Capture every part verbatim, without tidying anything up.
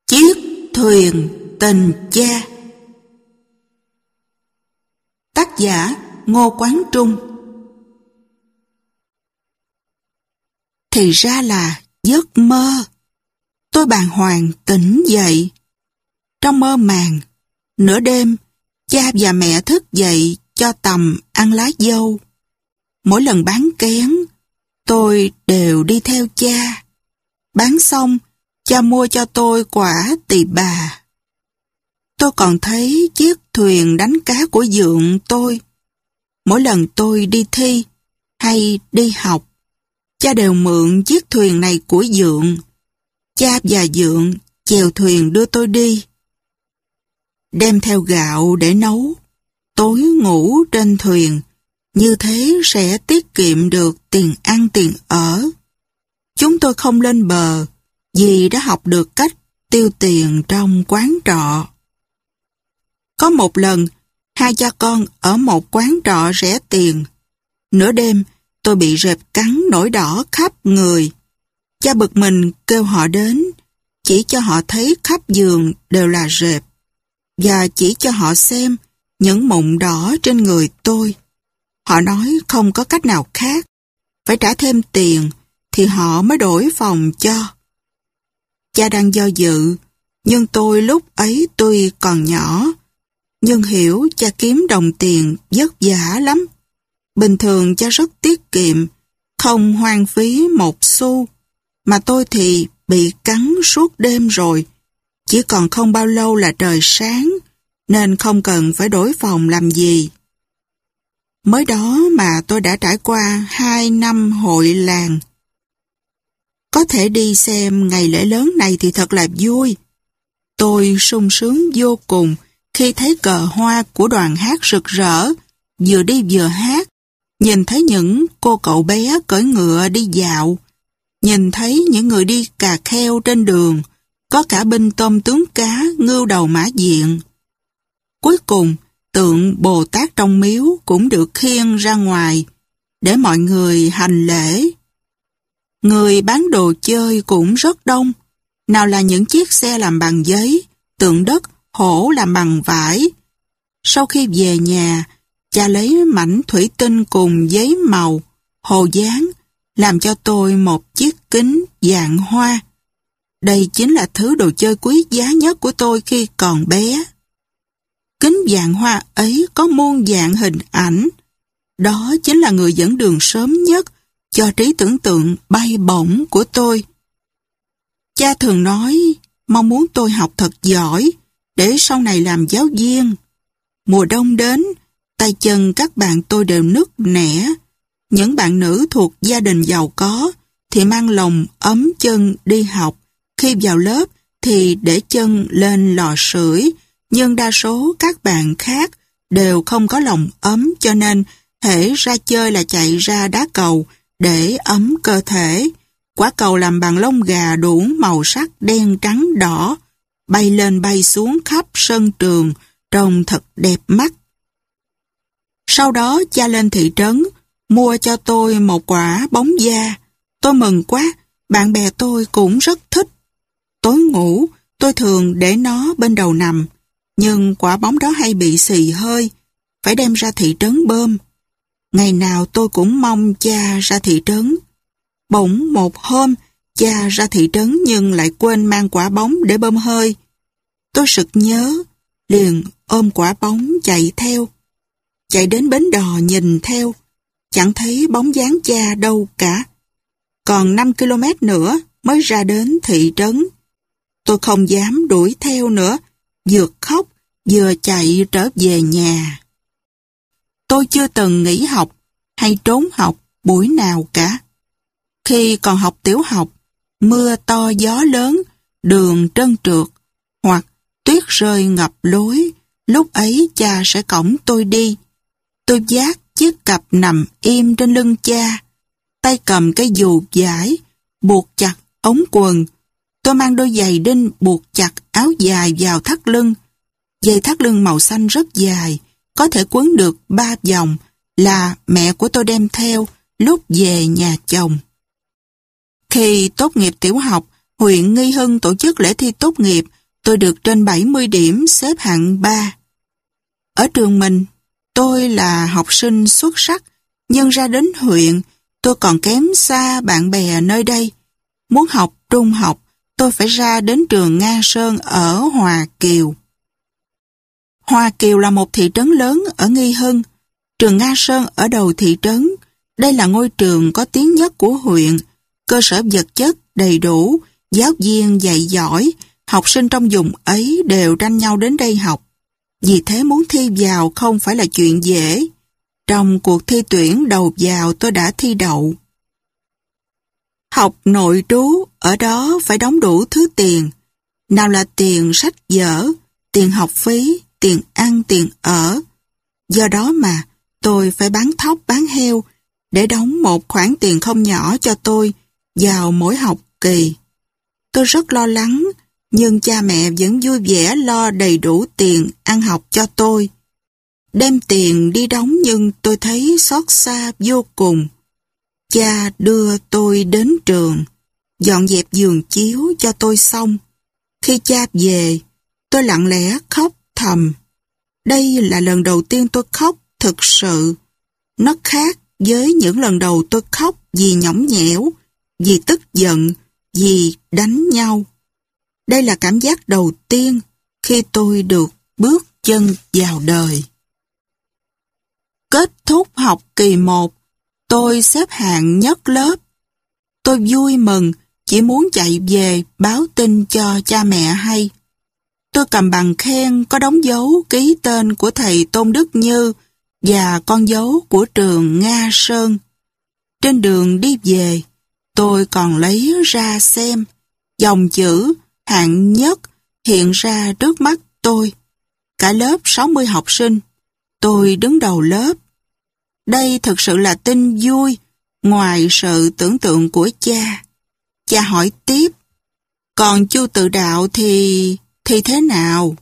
Chiếc thuyền tình cha. Tác giả Ngô Quán Trung. Thì ra là giấc mơ. Tôi bàng hoàng tỉnh dậy. Trong mơ màng, nửa đêm, cha và mẹ thức dậy cho tầm ăn lá dâu. Mỗi lần bán kén, tôi đều đi theo cha. Bán xong, cha mua cho tôi quả tỳ bà. Tôi còn thấy chiếc thuyền đánh cá của dượng tôi. Mỗi lần tôi đi thi hay đi học, cha đều mượn chiếc thuyền này của dượng. Cha và dượng chèo thuyền đưa tôi đi. Đem theo gạo để nấu, tối ngủ trên thuyền, như thế sẽ tiết kiệm được tiền ăn tiền ở. Chúng tôi không lên bờ vì đã học được cách tiêu tiền trong quán trọ. Có một lần, hai cha con ở một quán trọ rẻ tiền. Nửa đêm, tôi bị rệp cắn nổi đỏ khắp người. Cha bực mình kêu họ đến, chỉ cho họ thấy khắp giường đều là rệp, và chỉ cho họ xem những mụn đỏ trên người tôi. Họ nói không có cách nào khác, phải trả thêm tiền thì họ mới đổi phòng cho. Cha đang do dự, nhưng tôi lúc ấy tuy còn nhỏ, nhưng hiểu cha kiếm đồng tiền vất vả lắm. Bình thường cha rất tiết kiệm, không hoang phí một xu, mà tôi thì bị cắn suốt đêm rồi. Chỉ còn không bao lâu là trời sáng, nên không cần phải đổi phòng làm gì. Mới đó mà tôi đã trải qua hai năm hội làng. Có thể đi xem ngày lễ lớn này thì thật là vui. Tôi sung sướng vô cùng khi thấy cờ hoa của đoàn hát rực rỡ, vừa đi vừa hát, nhìn thấy những cô cậu bé cưỡi ngựa đi dạo, nhìn thấy những người đi cà kheo trên đường, có cả binh tôm tướng cá, ngưu đầu mã diện. Cuối cùng, tượng Bồ Tát trong miếu cũng được khiêng ra ngoài để mọi người hành lễ. Người bán đồ chơi cũng rất đông, nào là những chiếc xe làm bằng giấy, tượng đất, hổ làm bằng vải. Sau khi về nhà, cha lấy mảnh thủy tinh cùng giấy màu, hồ dán, làm cho tôi một chiếc kính dạng hoa. Đây chính là thứ đồ chơi quý giá nhất của tôi khi còn bé. Kính dạng hoa ấy có muôn dạng hình ảnh. Đó chính là người dẫn đường sớm nhất cho trí tưởng tượng bay bổng của tôi. Cha thường nói mong muốn tôi học thật giỏi để sau này làm giáo viên. Mùa đông đến, tay chân các bạn tôi đều nứt nẻ. Những bạn nữ thuộc gia đình giàu có thì mang lồng ấm chân đi học. Khi vào lớp thì để chân lên lò sưởi, nhưng đa số các bạn khác đều không có lồng ấm, cho nên hễ ra chơi là chạy ra đá cầu để ấm cơ thể. Quả cầu làm bằng lông gà đủ màu sắc đen trắng đỏ, bay lên bay xuống khắp sân trường, trông thật đẹp mắt. Sau đó cha lên thị trấn, mua cho tôi một quả bóng da. Tôi mừng quá, bạn bè tôi cũng rất thích. Tối ngủ, tôi thường để nó bên đầu nằm, nhưng quả bóng đó hay bị xì hơi, phải đem ra thị trấn bơm. Ngày nào tôi cũng mong cha ra thị trấn. Bỗng một hôm, cha ra thị trấn nhưng lại quên mang quả bóng để bơm hơi. Tôi sực nhớ, liền ôm quả bóng chạy theo. Chạy đến bến đò nhìn theo, chẳng thấy bóng dáng cha đâu cả. Còn năm ki lô mét nữa mới ra đến thị trấn. Tôi không dám đuổi theo nữa, vừa khóc, vừa chạy trở về nhà. Tôi chưa từng nghỉ học hay trốn học buổi nào cả. Khi còn học tiểu học, mưa to gió lớn, đường trơn trượt, hoặc tuyết rơi ngập lối, lúc ấy cha sẽ cõng tôi đi. Tôi vác chiếc cặp nằm im trên lưng cha, tay cầm cái dù vải, buộc chặt ống quần. Tôi mang đôi giày đinh buộc chặt áo dài vào thắt lưng. Dây thắt lưng màu xanh rất dài, có thể quấn được ba vòng, là mẹ của tôi đem theo lúc về nhà chồng. Khi tốt nghiệp tiểu học, huyện Nghi Hưng tổ chức lễ thi tốt nghiệp tôi được trên bảy mươi điểm, xếp hạng ba. Ở trường mình, tôi là học sinh xuất sắc, nhưng ra đến huyện, tôi còn kém xa bạn bè nơi đây. Muốn học trung học, tôi phải ra đến trường Nga Sơn ở Hòa Kiều. Hòa Kiều là một thị trấn lớn ở Nghi Hưng. Trường Nga Sơn ở đầu thị trấn. Đây là ngôi trường có tiếng nhất của huyện. Cơ sở vật chất đầy đủ, giáo viên dạy giỏi, học sinh trong vùng ấy đều tranh nhau đến đây học. Vì thế muốn thi vào không phải là chuyện dễ. Trong cuộc thi tuyển đầu vào tôi đã thi đậu. Học nội trú ở đó phải đóng đủ thứ tiền. Nào là tiền sách vở, tiền học phí, tiền ăn, tiền ở. Do đó mà tôi phải bán thóc bán heo để đóng một khoản tiền không nhỏ cho tôi vào mỗi học kỳ. Tôi rất lo lắng, nhưng cha mẹ vẫn vui vẻ lo đầy đủ tiền ăn học cho tôi. Đem tiền đi đóng nhưng tôi thấy xót xa vô cùng. Cha đưa tôi đến trường, dọn dẹp giường chiếu cho tôi xong. Khi cha về, tôi lặng lẽ khóc thầm. Đây là lần đầu tiên tôi khóc thực sự. Nó khác với những lần đầu tôi khóc vì nhõng nhẽo, vì tức giận, vì đánh nhau. Đây là cảm giác đầu tiên khi tôi được bước chân vào đời. Kết thúc học kỳ một, tôi xếp hạng nhất lớp. Tôi vui mừng, chỉ muốn chạy về báo tin cho cha mẹ hay. Tôi cầm bằng khen có đóng dấu ký tên của thầy Tôn Đức Như và con dấu của trường Nga Sơn. Trên đường đi về, tôi còn lấy ra xem. Dòng chữ hạng nhất hiện ra trước mắt tôi. Cả lớp sáu mươi học sinh, tôi đứng đầu lớp. Đây thực sự là tin vui, ngoài sự tưởng tượng của cha. Cha hỏi tiếp, còn Chu Tự Đạo thì... thì thế nào?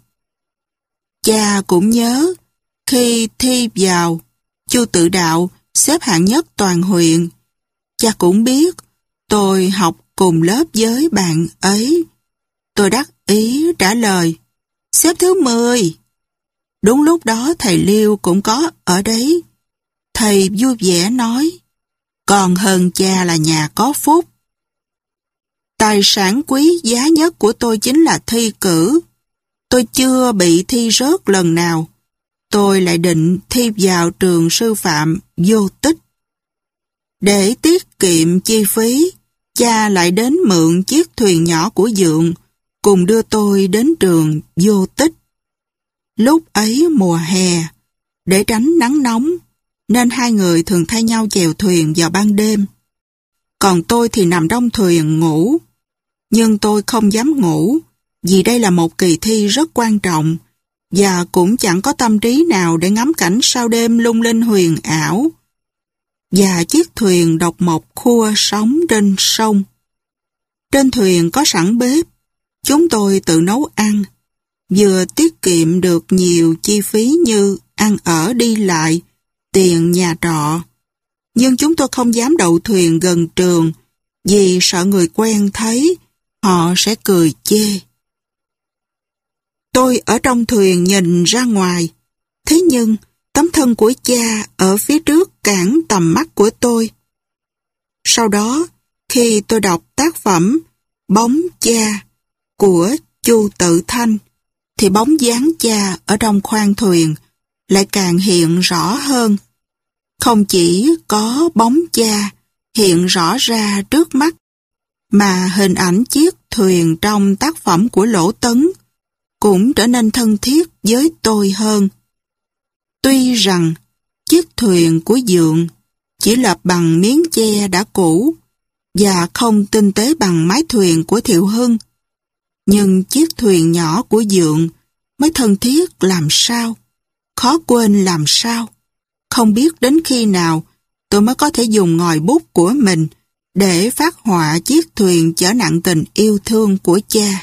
Cha cũng nhớ, khi thi vào, Chu Tự Đạo xếp hạng nhất toàn huyện. Cha cũng biết, tôi học cùng lớp với bạn ấy. Tôi đắc ý trả lời, xếp thứ mười. Đúng lúc đó thầy Liêu cũng có ở đấy. Thầy vui vẻ nói, còn hơn cha là nhà có phúc. Tài sản quý giá nhất của tôi chính là thi cử. Tôi chưa bị thi rớt lần nào. Tôi lại định thi vào trường sư phạm Vô Tích. Để tiết kiệm chi phí, cha lại đến mượn chiếc thuyền nhỏ của Dượng, cùng đưa tôi đến trường Vô Tích. Lúc ấy mùa hè, để tránh nắng nóng, nên hai người thường thay nhau chèo thuyền vào ban đêm. Còn tôi thì nằm trong thuyền ngủ. Nhưng tôi không dám ngủ, vì đây là một kỳ thi rất quan trọng, và cũng chẳng có tâm trí nào để ngắm cảnh sao đêm lung linh huyền ảo. Và chiếc thuyền độc mộc khua sóng trên sông. Trên thuyền có sẵn bếp, chúng tôi tự nấu ăn, vừa tiết kiệm được nhiều chi phí như ăn ở đi lại, tiền nhà trọ. Nhưng chúng tôi không dám đậu thuyền gần trường, vì sợ người quen thấy, họ sẽ cười chê. Tôi ở trong thuyền nhìn ra ngoài, thế nhưng tấm thân của cha ở phía trước cản tầm mắt của tôi. Sau đó, khi tôi đọc tác phẩm Bóng Cha của Chu Tự Thanh, thì bóng dáng cha ở trong khoang thuyền lại càng hiện rõ hơn. Không chỉ có bóng cha hiện rõ ra trước mắt, mà hình ảnh chiếc thuyền trong tác phẩm của Lỗ Tấn cũng trở nên thân thiết với tôi hơn. Tuy rằng chiếc thuyền của Dượng chỉ lập bằng miếng tre đã cũ và không tinh tế bằng mái thuyền của Thiệu Hưng, nhưng chiếc thuyền nhỏ của Dượng mới thân thiết làm sao, khó quên làm sao. Không biết đến khi nào tôi mới có thể dùng ngòi bút của mình để phát họa chiếc thuyền chở nặng tình yêu thương của cha.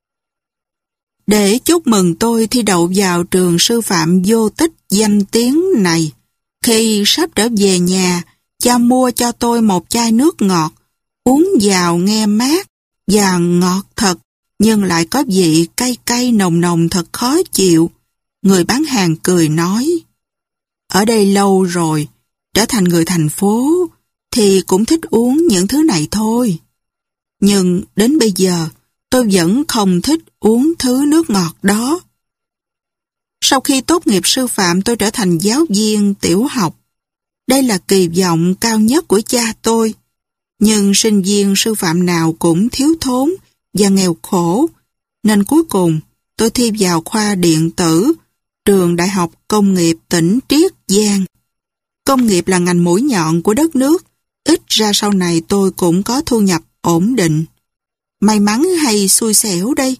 Để chúc mừng tôi thi đậu vào trường sư phạm Vô Tích danh tiếng này, khi sắp trở về nhà, cha mua cho tôi một chai nước ngọt, uống vào nghe mát và ngọt thật nhưng lại có vị cay cay nồng nồng thật khó chịu. Người bán hàng cười nói, ở đây lâu rồi, trở thành người thành phố, thì cũng thích uống những thứ này thôi. Nhưng đến bây giờ, tôi vẫn không thích uống thứ nước ngọt đó. Sau khi tốt nghiệp sư phạm, tôi trở thành giáo viên tiểu học. Đây là kỳ vọng cao nhất của cha tôi. Nhưng sinh viên sư phạm nào cũng thiếu thốn và nghèo khổ, nên cuối cùng tôi thi vào khoa điện tử, trường Đại học Công nghiệp tỉnh Triết Giang. Công nghiệp là ngành mũi nhọn của đất nước, ít ra sau này tôi cũng có thu nhập ổn định. May mắn hay xui xẻo đây?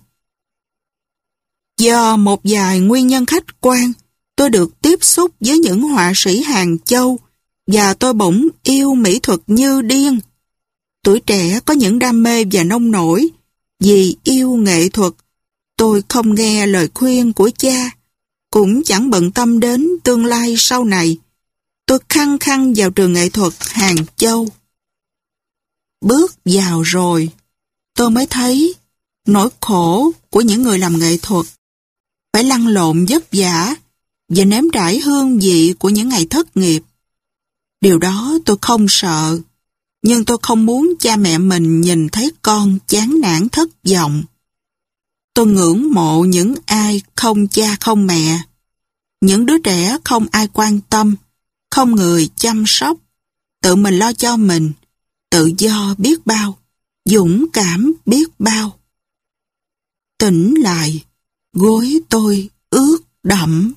Do một vài nguyên nhân khách quan, tôi được tiếp xúc với những họa sĩ Hàng Châu và tôi bỗng yêu mỹ thuật như điên. Tuổi trẻ có những đam mê và nông nổi. Vì yêu nghệ thuật, tôi không nghe lời khuyên của cha, cũng chẳng bận tâm đến tương lai sau này. Tôi khăng khăng vào trường nghệ thuật Hàng Châu. Bước vào rồi, tôi mới thấy nỗi khổ của những người làm nghệ thuật. Phải lăn lộn vất vả và nếm trải hương vị của những ngày thất nghiệp. Điều đó tôi không sợ, nhưng tôi không muốn cha mẹ mình nhìn thấy con chán nản thất vọng. Tôi ngưỡng mộ những ai không cha không mẹ, những đứa trẻ không ai quan tâm, không người chăm sóc, tự mình lo cho mình, tự do biết bao, dũng cảm biết bao. Tỉnh lại, gối tôi ướt đẫm.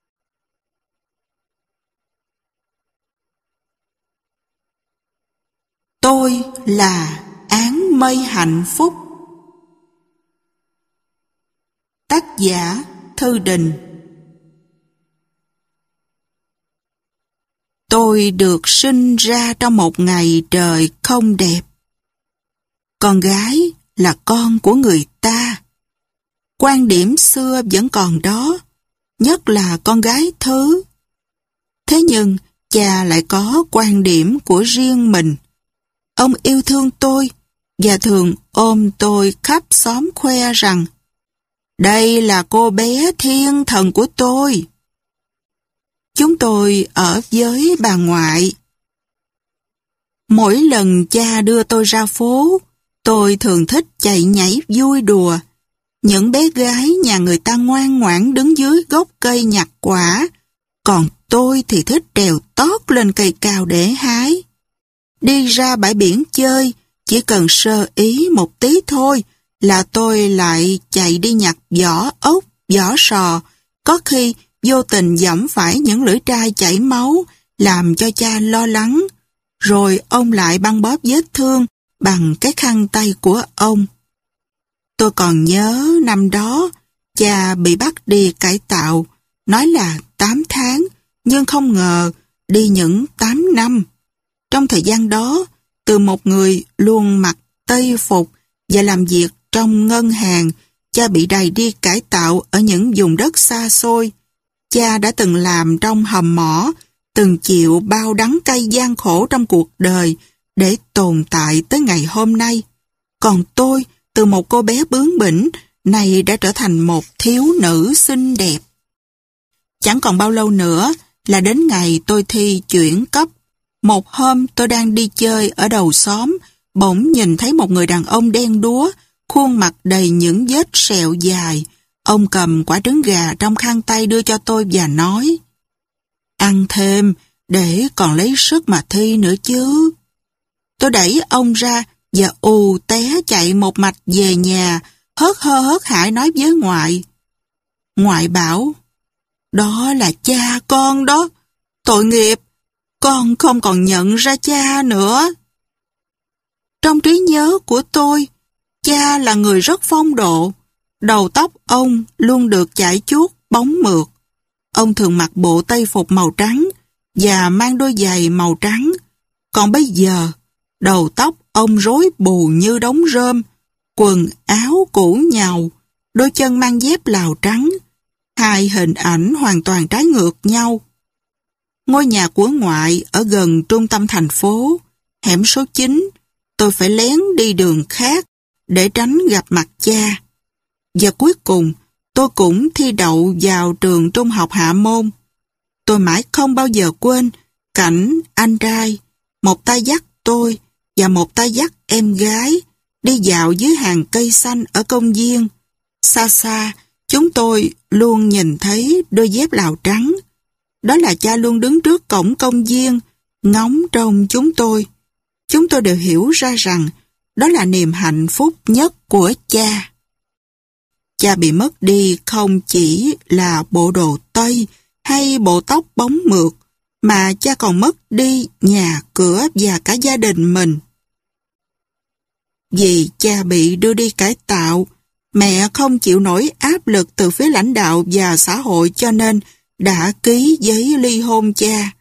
Tôi là áng mây hạnh phúc. Tác giả Thư Đình. Tôi được sinh ra trong một ngày trời không đẹp. Con gái là con của người ta. Quan điểm xưa vẫn còn đó, nhất là con gái thứ. Thế nhưng cha lại có quan điểm của riêng mình. Ông yêu thương tôi và thường ôm tôi khắp xóm khoe rằng đây là cô bé thiên thần của tôi. Chúng tôi ở với bà ngoại. Mỗi lần cha đưa tôi ra phố, tôi thường thích chạy nhảy vui đùa. Những bé gái nhà người ta ngoan ngoãn đứng dưới gốc cây nhặt quả, còn tôi thì thích trèo tót lên cây cao để hái. Đi ra bãi biển chơi, chỉ cần sơ ý một tí thôi là tôi lại chạy đi nhặt vỏ ốc, vỏ sò, có khi vô tình giẫm phải những lưỡi trai chảy máu, làm cho cha lo lắng, rồi ông lại băng bó vết thương bằng cái khăn tay của ông. Tôi còn nhớ năm đó, cha bị bắt đi cải tạo, nói là tám tháng, nhưng không ngờ đi những tám năm. Trong thời gian đó, từ một người luôn mặc tây phục và làm việc trong ngân hàng, cha bị đày đi cải tạo ở những vùng đất xa xôi. Cha đã từng làm trong hầm mỏ, từng chịu bao đắng cay gian khổ trong cuộc đời để tồn tại tới ngày hôm nay. Còn tôi, từ một cô bé bướng bỉnh, này đã trở thành một thiếu nữ xinh đẹp. Chẳng còn bao lâu nữa là đến ngày tôi thi chuyển cấp. Một hôm tôi đang đi chơi ở đầu xóm, bỗng nhìn thấy một người đàn ông đen đúa, khuôn mặt đầy những vết sẹo dài. Ông cầm quả trứng gà trong khăn tay đưa cho tôi và nói, ăn thêm để còn lấy sức mà thi nữa chứ. Tôi đẩy ông ra và ù té chạy một mạch về nhà, hớt hơ hớt hải nói với ngoại. Ngoại bảo, đó là cha con đó, tội nghiệp, con không còn nhận ra cha nữa. Trong trí nhớ của tôi, cha là người rất phong độ, đầu tóc ông luôn được chải chuốt bóng mượt. Ông thường mặc bộ tây phục màu trắng và mang đôi giày màu trắng. Còn bây giờ, đầu tóc ông rối bù như đống rơm, quần áo cũ nhàu, đôi chân mang dép lào trắng. Hai hình ảnh hoàn toàn trái ngược nhau. Ngôi nhà của ngoại ở gần trung tâm thành phố, hẻm số chín, tôi phải lén đi đường khác để tránh gặp mặt cha. Và cuối cùng, tôi cũng thi đậu vào trường trung học Hạ Môn. Tôi mãi không bao giờ quên cảnh anh trai, một tay dắt tôi và một tay dắt em gái đi dạo dưới hàng cây xanh ở công viên. Xa xa, chúng tôi luôn nhìn thấy đôi dép lào trắng. Đó là cha luôn đứng trước cổng công viên, ngóng trông chúng tôi. Chúng tôi đều hiểu ra rằng đó là niềm hạnh phúc nhất của cha. Cha bị mất đi không chỉ là bộ đồ Tây hay bộ tóc bóng mượt, mà cha còn mất đi nhà cửa và cả gia đình mình. Vì cha bị đưa đi cải tạo, mẹ không chịu nổi áp lực từ phía lãnh đạo và xã hội cho nên đã ký giấy ly hôn cha.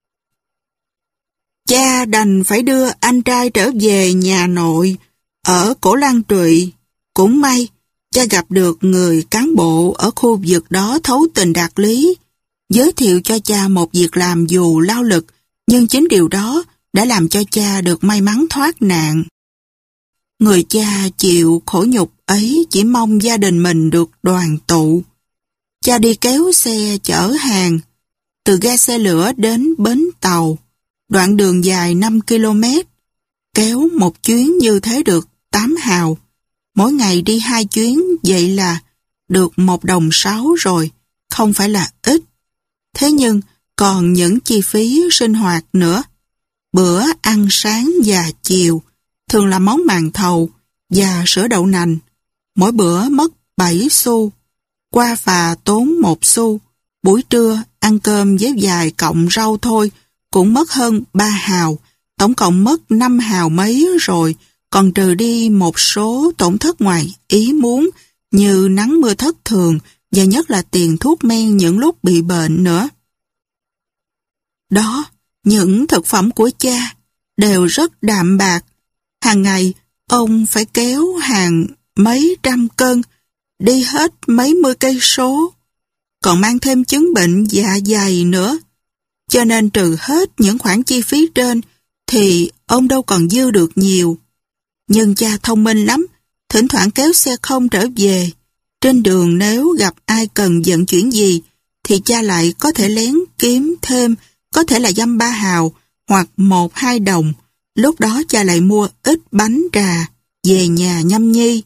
Cha đành phải đưa anh trai trở về nhà nội ở Cổ Lan Trụy. Cũng may, cha gặp được người cán bộ ở khu vực đó thấu tình đạt lý, giới thiệu cho cha một việc làm dù lao lực, nhưng chính điều đó đã làm cho cha được may mắn thoát nạn. Người cha chịu khổ nhục ấy chỉ mong gia đình mình được đoàn tụ. Cha đi kéo xe chở hàng, từ ga xe lửa đến bến tàu, đoạn đường dài năm ki lô mét. Kéo một chuyến như thế được tám hào. Mỗi ngày đi hai chuyến, vậy là được một đồng sáu rồi, không phải là ít. Thế nhưng còn những chi phí sinh hoạt nữa. Bữa ăn sáng và chiều thường là món màn thầu và sữa đậu nành. Mỗi bữa mất bảy xu. Qua phà tốn một xu. Buổi trưa ăn cơm với vài cọng rau thôi cũng mất hơn ba hào. Tổng cộng mất năm hào mấy rồi, còn trừ đi một số tổn thất ngoài ý muốn như nắng mưa thất thường và nhất là tiền thuốc men những lúc bị bệnh nữa. Đó, những thực phẩm của cha đều rất đạm bạc. Hàng ngày, ông phải kéo hàng mấy trăm cân, đi hết mấy mươi cây số, còn mang thêm chứng bệnh dạ dày nữa. Cho nên trừ hết những khoản chi phí trên, thì ông đâu còn dư được nhiều. Nhưng cha thông minh lắm, thỉnh thoảng kéo xe không trở về. Trên đường nếu gặp ai cần vận chuyển gì, thì cha lại có thể lén kiếm thêm, có thể là dăm ba hào, hoặc một hai đồng. Lúc đó cha lại mua ít bánh trà, về nhà nhâm nhi.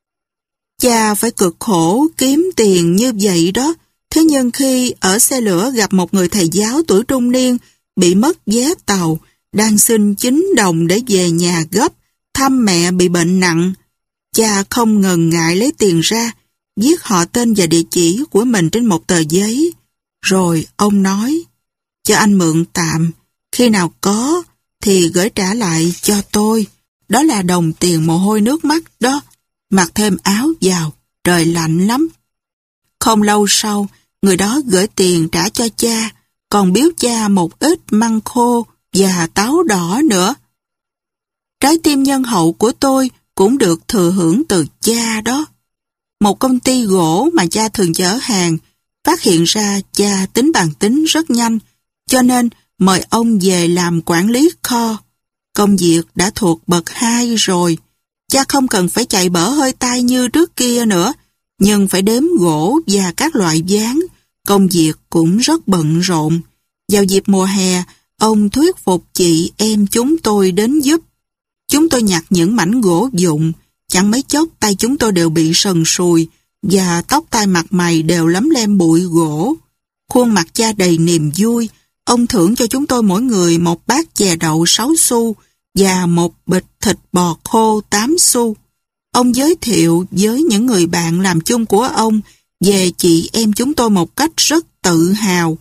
Cha phải cực khổ kiếm tiền như vậy đó. Thế nhưng khi ở xe lửa gặp một người thầy giáo tuổi trung niên bị mất vé tàu, đang xin chín đồng để về nhà gấp, thăm mẹ bị bệnh nặng, cha không ngần ngại lấy tiền ra, viết họ tên và địa chỉ của mình trên một tờ giấy. Rồi ông nói, cho anh mượn tạm, khi nào có thì gửi trả lại cho tôi. Đó là đồng tiền mồ hôi nước mắt đó. Mặc thêm áo vào, trời lạnh lắm. Không lâu sau, người đó gửi tiền trả cho cha, còn biếu cha một ít măng khô và táo đỏ nữa. Trái tim nhân hậu của tôi cũng được thừa hưởng từ cha đó. Một công ty gỗ mà cha thường chở hàng, phát hiện ra cha tính bàn tính rất nhanh, cho nên mời ông về làm quản lý kho. Công việc đã thuộc bậc hai rồi, cha không cần phải chạy bở hơi tay như trước kia nữa, nhưng phải đếm gỗ và các loại ván, công việc cũng rất bận rộn. Vào dịp mùa hè, ông thuyết phục chị em chúng tôi đến giúp. Chúng tôi nhặt những mảnh gỗ vụn, chẳng mấy chốc tay chúng tôi đều bị sần sùi và tóc tai mặt mày đều lấm lem bụi gỗ. Khuôn mặt cha đầy niềm vui, ông thưởng cho chúng tôi mỗi người một bát chè đậu sáu xu và một bịch thịt bò khô tám xu. Ông giới thiệu với những người bạn làm chung của ông về chị em chúng tôi một cách rất tự hào.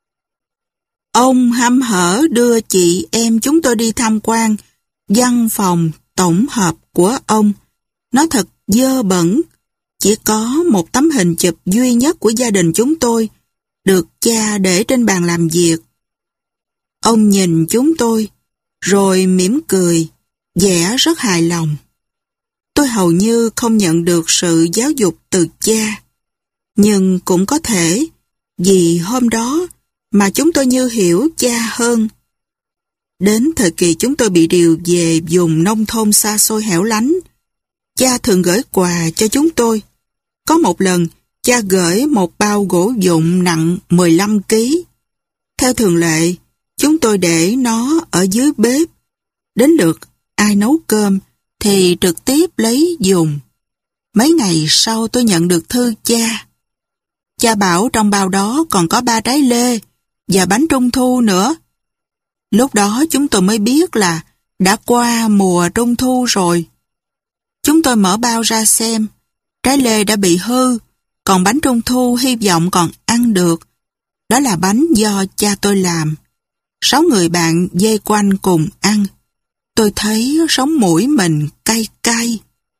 Ông hăm hở đưa chị em chúng tôi đi tham quan văn phòng tổng hợp của ông. Nó thật dơ bẩn, chỉ có một tấm hình chụp duy nhất của gia đình chúng tôi, được cha để trên bàn làm việc. Ông nhìn chúng tôi, rồi mỉm cười, vẻ rất hài lòng. Tôi hầu như không nhận được sự giáo dục từ cha, nhưng cũng có thể vì hôm đó mà chúng tôi như hiểu cha hơn. Đến thời kỳ chúng tôi bị điều về vùng nông thôn xa xôi hẻo lánh, cha thường gửi quà cho chúng tôi. Có một lần, cha gửi một bao gỗ vụn nặng mười lăm ki lô gam. Theo thường lệ, chúng tôi để nó ở dưới bếp. Đến lượt ai nấu cơm thì trực tiếp lấy dùng. Mấy ngày sau tôi nhận được thư cha. Cha bảo trong bao đó còn có ba trái lê và bánh trung thu nữa. Lúc đó chúng tôi mới biết là đã qua mùa trung thu rồi. Chúng tôi mở bao ra xem, trái lê đã bị hư, còn bánh trung thu hy vọng còn ăn được. Đó là bánh do cha tôi làm. Sáu người bạn vây quanh cùng ăn. Tôi thấy sống mũi mình cay cay.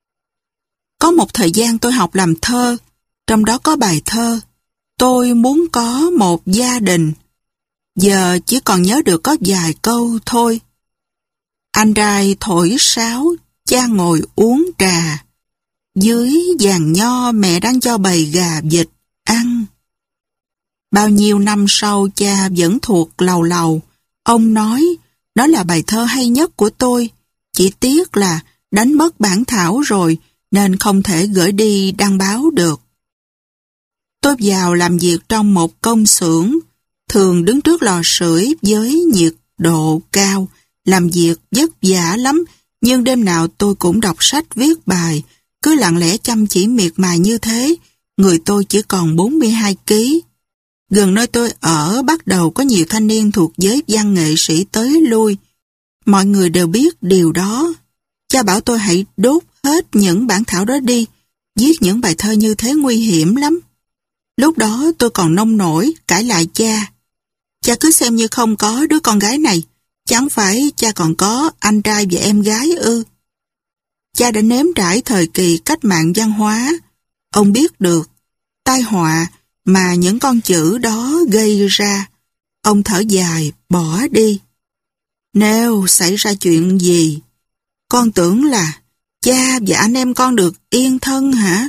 Có một thời gian tôi học làm thơ, trong đó có bài thơ Tôi muốn có một gia đình. Giờ chỉ còn nhớ được có vài câu thôi. Anh trai thổi sáo, cha ngồi uống trà. Dưới giàn nho mẹ đang cho bầy gà vịt ăn. Bao nhiêu năm sau cha vẫn thuộc lầu lầu. Ông nói đó là bài thơ hay nhất của tôi. Chỉ tiếc là đánh mất bản thảo rồi nên không thể gửi đi đăng báo được. Tôi vào làm việc trong một công xưởng, thường đứng trước lò sưởi với nhiệt độ cao, làm việc vất vả lắm, nhưng đêm nào tôi cũng đọc sách viết bài, cứ lặng lẽ chăm chỉ miệt mài như thế, người tôi chỉ còn bốn mươi hai ki lô gam. Gần nơi tôi ở bắt đầu có nhiều thanh niên thuộc giới văn nghệ sĩ tới lui. Mọi người đều biết điều đó. Cha bảo tôi hãy đốt hết những bản thảo đó đi, viết những bài thơ như thế nguy hiểm lắm. Lúc đó tôi còn nông nổi, cãi lại cha. Cha cứ xem như không có đứa con gái này, chẳng phải cha còn có anh trai và em gái ư. Cha đã nếm trải thời kỳ cách mạng văn hóa. Ông biết được tai họa mà những con chữ đó gây ra. Ông thở dài, bỏ đi. Nếu xảy ra chuyện gì, con tưởng là cha và anh em con được yên thân hả?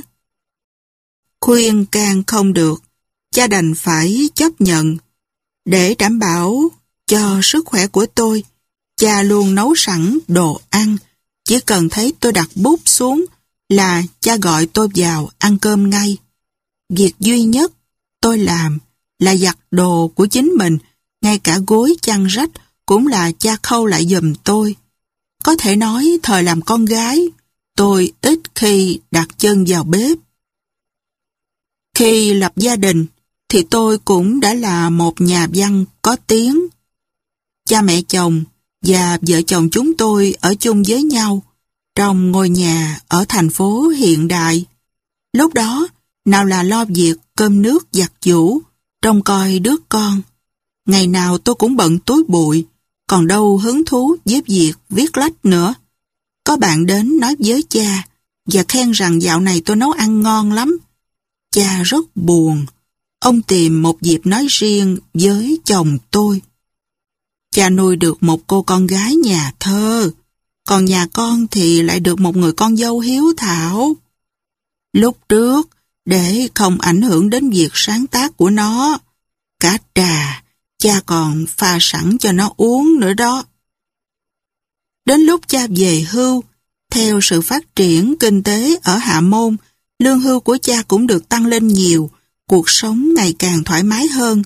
Khuyên can không được, cha đành phải chấp nhận. Để đảm bảo cho sức khỏe của tôi, cha luôn nấu sẵn đồ ăn. Chỉ cần thấy tôi đặt bút xuống là cha gọi tôi vào ăn cơm ngay. Việc duy nhất tôi làm là giặt đồ của chính mình, ngay cả gối chăn rách cũng là cha khâu lại giùm tôi. Có thể nói thời làm con gái, tôi ít khi đặt chân vào bếp. Khi lập gia đình, thì tôi cũng đã là một nhà văn có tiếng. Cha mẹ chồng và vợ chồng chúng tôi ở chung với nhau trong ngôi nhà ở thành phố hiện đại. Lúc đó, nào là lo việc cơm nước giặt giũ, trông coi đứa con. Ngày nào tôi cũng bận túi bụi, còn đâu hứng thú với việc viết lách nữa. Có bạn đến nói với cha và khen rằng dạo này tôi nấu ăn ngon lắm. Cha rất buồn. Ông tìm một dịp nói riêng với chồng tôi. Cha nuôi được một cô con gái nhà thơ, còn nhà con thì lại được một người con dâu hiếu thảo. Lúc trước, để không ảnh hưởng đến việc sáng tác của nó, cả trà, cha còn pha sẵn cho nó uống nữa đó. Đến lúc cha về hưu, theo sự phát triển kinh tế ở Hạ Môn, lương hưu của cha cũng được tăng lên nhiều, cuộc sống ngày càng thoải mái hơn.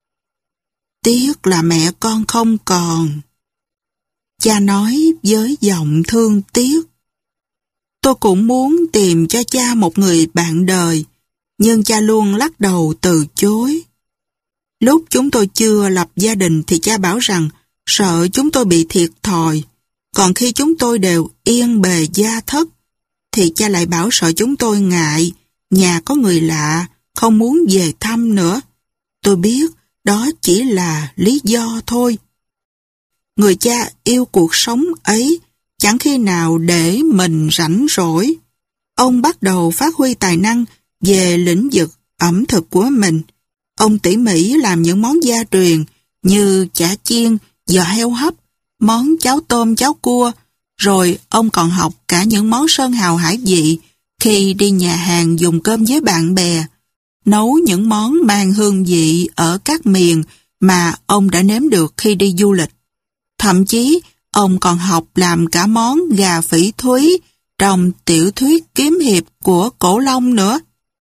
Tiếc là mẹ con không còn. Cha nói với giọng thương tiếc. Tôi cũng muốn tìm cho cha một người bạn đời, nhưng cha luôn lắc đầu từ chối. Lúc chúng tôi chưa lập gia đình thì cha bảo rằng sợ chúng tôi bị thiệt thòi, còn khi chúng tôi đều yên bề gia thất, thì cha lại bảo sợ chúng tôi ngại, nhà có người lạ, không muốn về thăm nữa. Tôi biết đó chỉ là lý do thôi. Người cha yêu cuộc sống ấy, chẳng khi nào để mình rảnh rỗi. Ông bắt đầu phát huy tài năng về lĩnh vực ẩm thực của mình. Ông tỉ mỉ làm những món gia truyền như chả chiên, giò heo hấp, món cháo tôm cháo cua, rồi ông còn học cả những món sơn hào hải vị khi đi nhà hàng dùng cơm với bạn bè, nấu những món mang hương vị ở các miền mà ông đã nếm được khi đi du lịch. Thậm chí, ông còn học làm cả món gà phỉ thúy trong tiểu thuyết kiếm hiệp của Cổ Long nữa.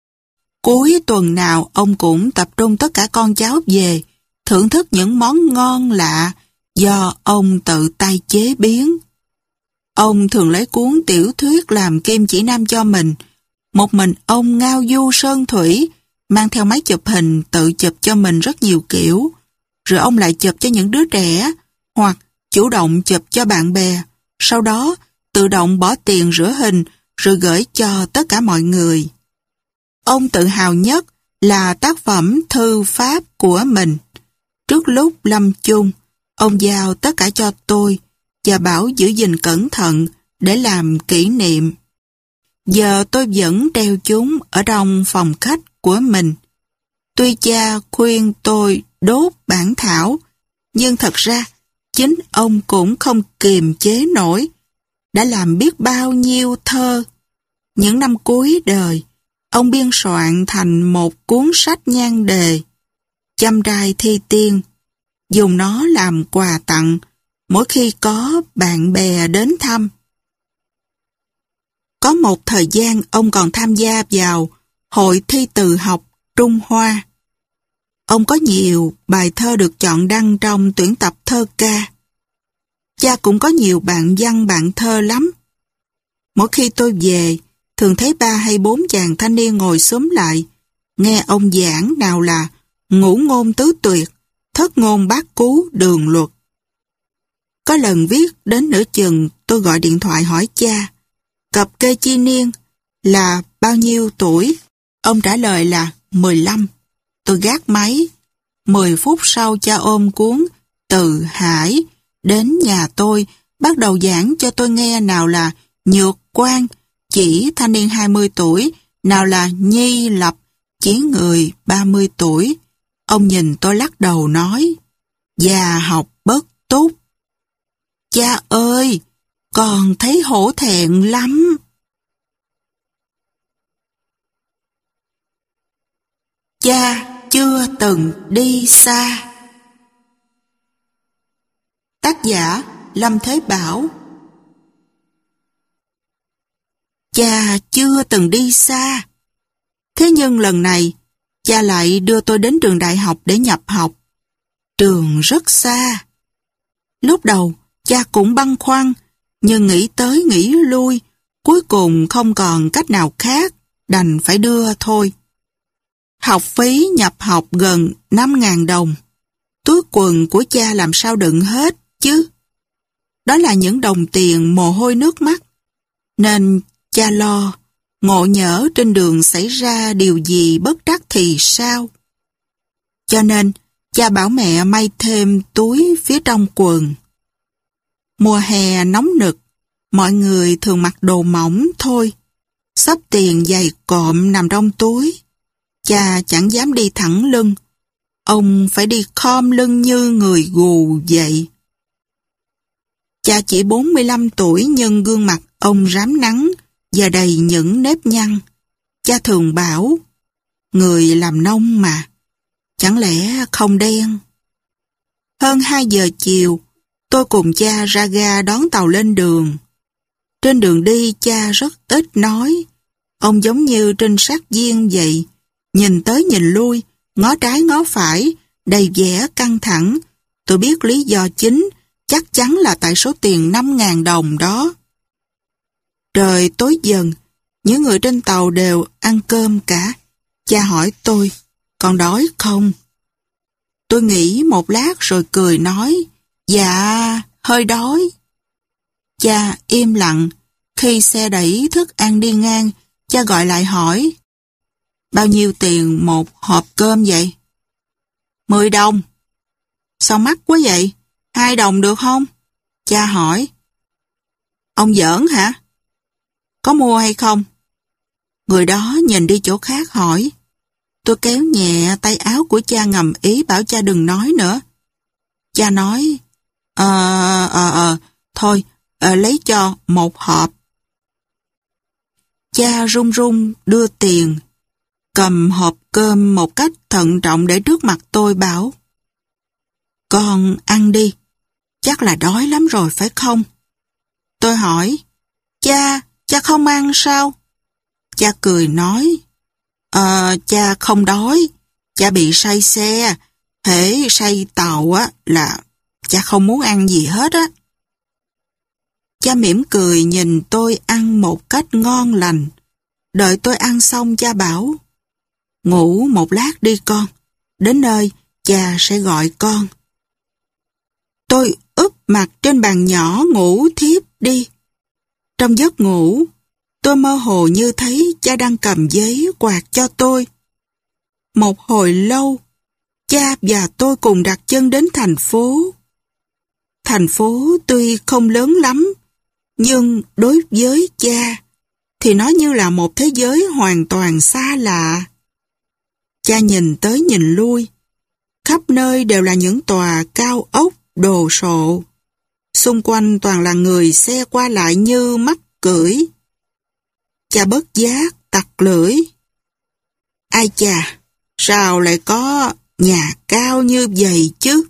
Cuối tuần nào ông cũng tập trung tất cả con cháu về, thưởng thức những món ngon lạ do ông tự tay chế biến. Ông thường lấy cuốn tiểu thuyết làm kim chỉ nam cho mình. Một mình ông ngao du sơn thủy, mang theo máy chụp hình tự chụp cho mình rất nhiều kiểu. Rồi ông lại chụp cho những đứa trẻ, hoặc chủ động chụp cho bạn bè. Sau đó tự động bỏ tiền rửa hình rồi gửi cho tất cả mọi người. Ông tự hào nhất là tác phẩm thư pháp của mình. Trước lúc lâm chung, ông giao tất cả cho tôi và bảo giữ gìn cẩn thận để làm kỷ niệm. Giờ tôi vẫn đeo chúng ở trong phòng khách của mình. Tuy cha khuyên tôi đốt bản thảo, nhưng thật ra chính ông cũng không kiềm chế nổi. Đã làm biết bao nhiêu thơ. Những năm cuối đời, ông biên soạn thành một cuốn sách nhan đề, Chăm trai thi tiên, dùng nó làm quà tặng mỗi khi có bạn bè đến thăm. Có một thời gian ông còn tham gia vào Hội thi từ học Trung Hoa. Ông có nhiều bài thơ được chọn đăng trong tuyển tập thơ ca. Cha cũng có nhiều bạn văn bạn thơ lắm. Mỗi khi tôi về, thường thấy ba hay bốn chàng thanh niên ngồi xúm lại, nghe ông giảng nào là ngũ ngôn tứ tuyệt, thất ngôn bát cú, đường luật. Có lần viết đến nửa chừng, tôi gọi điện thoại hỏi cha, cập kê chi niên là bao nhiêu tuổi? Ông trả lời là mười lăm. Tôi gác máy. Mười phút sau cha ôm cuốn Từ Hải đến nhà tôi, bắt đầu giảng cho tôi nghe nào là Nhược Quang, chỉ thanh niên hai mươi tuổi, nào là Nhi Lập, chỉ người ba mươi tuổi. Ông nhìn tôi lắc đầu nói, già học bất túc. Cha ơi, con thấy hổ thẹn lắm. Cha chưa từng đi xa. Tác giả Lâm Thế Bảo. Cha chưa từng đi xa. Thế nhưng lần này, cha lại đưa tôi đến trường đại học để nhập học. Trường rất xa. Lúc đầu, cha cũng băn khoăn, nhưng nghĩ tới nghĩ lui, cuối cùng không còn cách nào khác, đành phải đưa thôi. Học phí nhập học gần năm nghìn đồng. Túi quần của cha làm sao đựng hết chứ? Đó là những đồng tiền mồ hôi nước mắt. Nên cha lo, ngộ nhỡ trên đường xảy ra điều gì bất trắc thì sao? Cho nên, cha bảo mẹ may thêm túi phía trong quần. Mùa hè nóng nực, mọi người thường mặc đồ mỏng thôi. Xấp tiền dày cộm nằm trong túi. Cha chẳng dám đi thẳng lưng. Ông phải đi khom lưng như người gù vậy. Cha chỉ bốn mươi lăm tuổi nhưng gương mặt ông rám nắng và đầy những nếp nhăn. Cha thường bảo, người làm nông mà, chẳng lẽ không đen? Hơn hai giờ chiều, tôi cùng cha ra ga đón tàu lên đường. Trên đường đi cha rất ít nói. Ông giống như trinh sát viên vậy, nhìn tới nhìn lui, ngó trái ngó phải, đầy vẻ căng thẳng. Tôi biết lý do chính, chắc chắn là tại số tiền năm nghìn đồng đó. Trời tối dần, những người trên tàu đều ăn cơm cả. Cha hỏi tôi, còn đói không? Tôi nghĩ một lát rồi cười nói, dạ, hơi đói. Cha im lặng. Khi xe đẩy thức ăn đi ngang, cha gọi lại hỏi, bao nhiêu tiền một hộp cơm vậy? Mười đồng. Sao mắc quá vậy? Hai đồng được không? Cha hỏi. Ông giỡn hả? Có mua hay không? Người đó nhìn đi chỗ khác hỏi. Tôi kéo nhẹ tay áo của cha ngầm ý bảo cha đừng nói nữa. Cha nói, Ờ, ờ, ờ, thôi, ờ, lấy cho một hộp. Cha run run đưa tiền, cầm hộp cơm một cách thận trọng để trước mặt tôi bảo, con ăn đi, chắc là đói lắm rồi phải không? Tôi hỏi, cha, cha không ăn sao? Cha cười nói, Ờ, cha không đói, cha bị say xe, hễ say tàu á là cha không muốn ăn gì hết á. Cha mỉm cười nhìn tôi ăn một cách ngon lành. Đợi tôi ăn xong cha bảo, ngủ một lát đi con, đến nơi cha sẽ gọi con. Tôi úp mặt trên bàn nhỏ ngủ thiếp đi. Trong giấc ngủ, tôi mơ hồ như thấy cha đang cầm giấy quạt cho tôi. Một hồi lâu, cha và tôi cùng đặt chân đến thành phố. Thành phố tuy không lớn lắm, nhưng đối với cha thì nó như là một thế giới hoàn toàn xa lạ. Cha nhìn tới nhìn lui, khắp nơi đều là những tòa cao ốc đồ sộ. Xung quanh toàn là người xe qua lại như mắc cưỡi. Cha bất giác tặc lưỡi. Ai chà, sao lại có nhà cao như vậy chứ?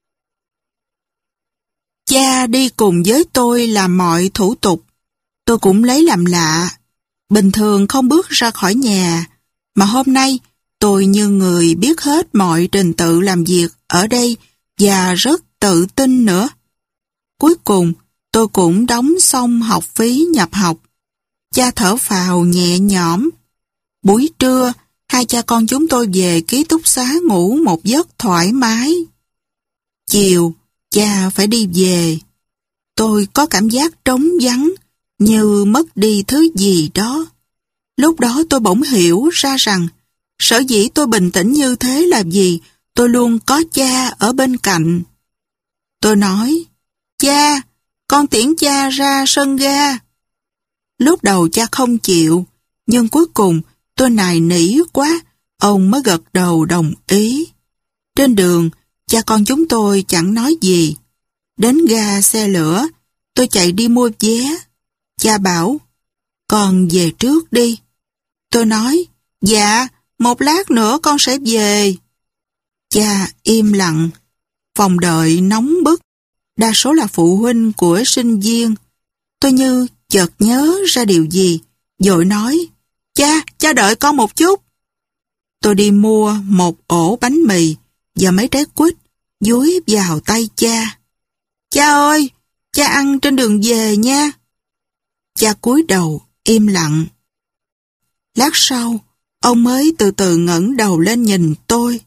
Cha đi cùng với tôi làm mọi thủ tục. Tôi cũng lấy làm lạ. Bình thường không bước ra khỏi nhà, mà hôm nay tôi như người biết hết mọi trình tự làm việc ở đây và rất tự tin nữa. Cuối cùng, tôi cũng đóng xong học phí nhập học. Cha thở phào nhẹ nhõm. Buổi trưa, hai cha con chúng tôi về ký túc xá ngủ một giấc thoải mái. Chiều, cha phải đi về. Tôi có cảm giác trống vắng, như mất đi thứ gì đó. Lúc đó tôi bỗng hiểu ra rằng, sở dĩ tôi bình tĩnh như thế là vì tôi luôn có cha ở bên cạnh. Tôi nói, cha, con tiễn cha ra sân ga. Lúc đầu cha không chịu, nhưng cuối cùng tôi nài nỉ quá, ông mới gật đầu đồng ý. Trên đường, cha con chúng tôi chẳng nói gì. Đến ga xe lửa, tôi chạy đi mua vé. Cha bảo, con về trước đi. Tôi nói, dạ, một lát nữa con sẽ về. Cha im lặng. Phòng đợi nóng bức. Đa số là phụ huynh của sinh viên. Tôi như chợt nhớ ra điều gì, vội nói, cha, cha đợi con một chút. Tôi đi mua một ổ bánh mì và mấy trái quýt, dúi vào tay cha. Cha ơi, cha ăn trên đường về nha. Cha cúi đầu, im lặng. Lát sau, ông mới từ từ ngẩng đầu lên nhìn tôi.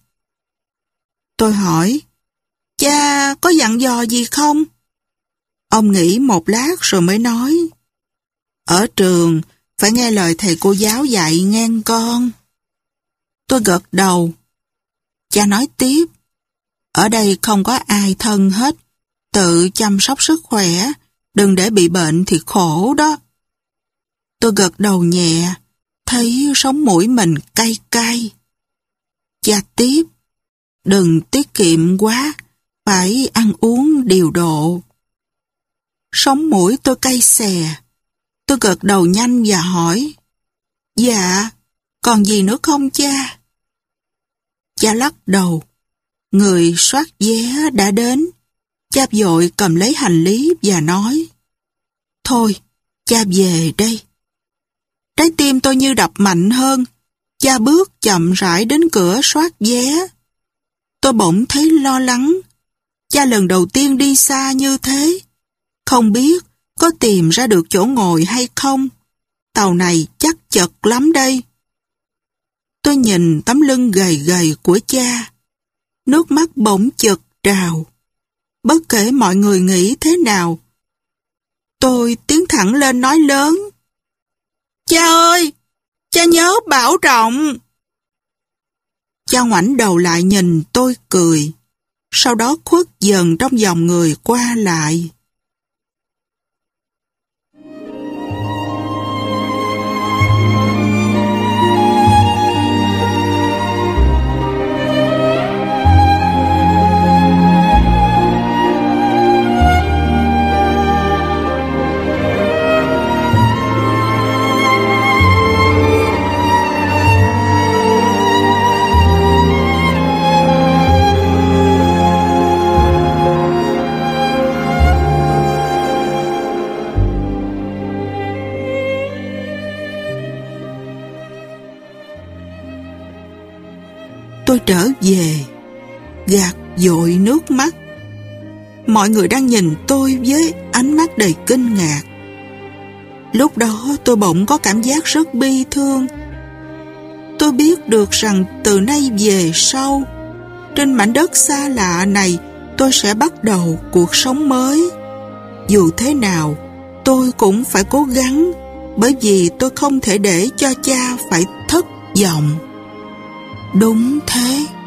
Tôi hỏi, cha có dặn dò gì không? Ông nghĩ một lát rồi mới nói, ở trường phải nghe lời thầy cô giáo dạy ngang con. Tôi gật đầu. Cha nói tiếp, ở đây không có ai thân hết, tự chăm sóc sức khỏe, đừng để bị bệnh thì khổ đó. Tôi gật đầu nhẹ, thấy sống mũi mình cay cay. Cha tiếp, đừng tiết kiệm quá, phải ăn uống điều độ. Sống mũi tôi cay xè. Tôi gật đầu nhanh và hỏi, dạ, còn gì nữa không cha? Cha lắc đầu. Người soát vé đã đến. Cha vội cầm lấy hành lý và nói, thôi, cha về đây. Trái tim tôi như đập mạnh hơn. Cha bước chậm rãi đến cửa soát vé. Tôi bỗng thấy lo lắng. Cha lần đầu tiên đi xa như thế. Không biết có tìm ra được chỗ ngồi hay không. Tàu này chắc chật lắm đây. Tôi nhìn tấm lưng gầy gầy của cha. Nước mắt bỗng chực trào. Bất kể mọi người nghĩ thế nào, tôi tiến thẳng lên nói lớn, cha ơi, cha nhớ bảo trọng. Cha ngoảnh đầu lại nhìn tôi cười, sau đó khuất dần trong dòng người qua lại. Tôi trở về, gạt dội nước mắt. Mọi người đang nhìn tôi với ánh mắt đầy kinh ngạc. Lúc đó tôi bỗng có cảm giác rất bi thương. Tôi biết được rằng từ nay về sau, trên mảnh đất xa lạ này, tôi sẽ bắt đầu cuộc sống mới. Dù thế nào, tôi cũng phải cố gắng, bởi vì tôi không thể để cho cha phải thất vọng. Đúng thế.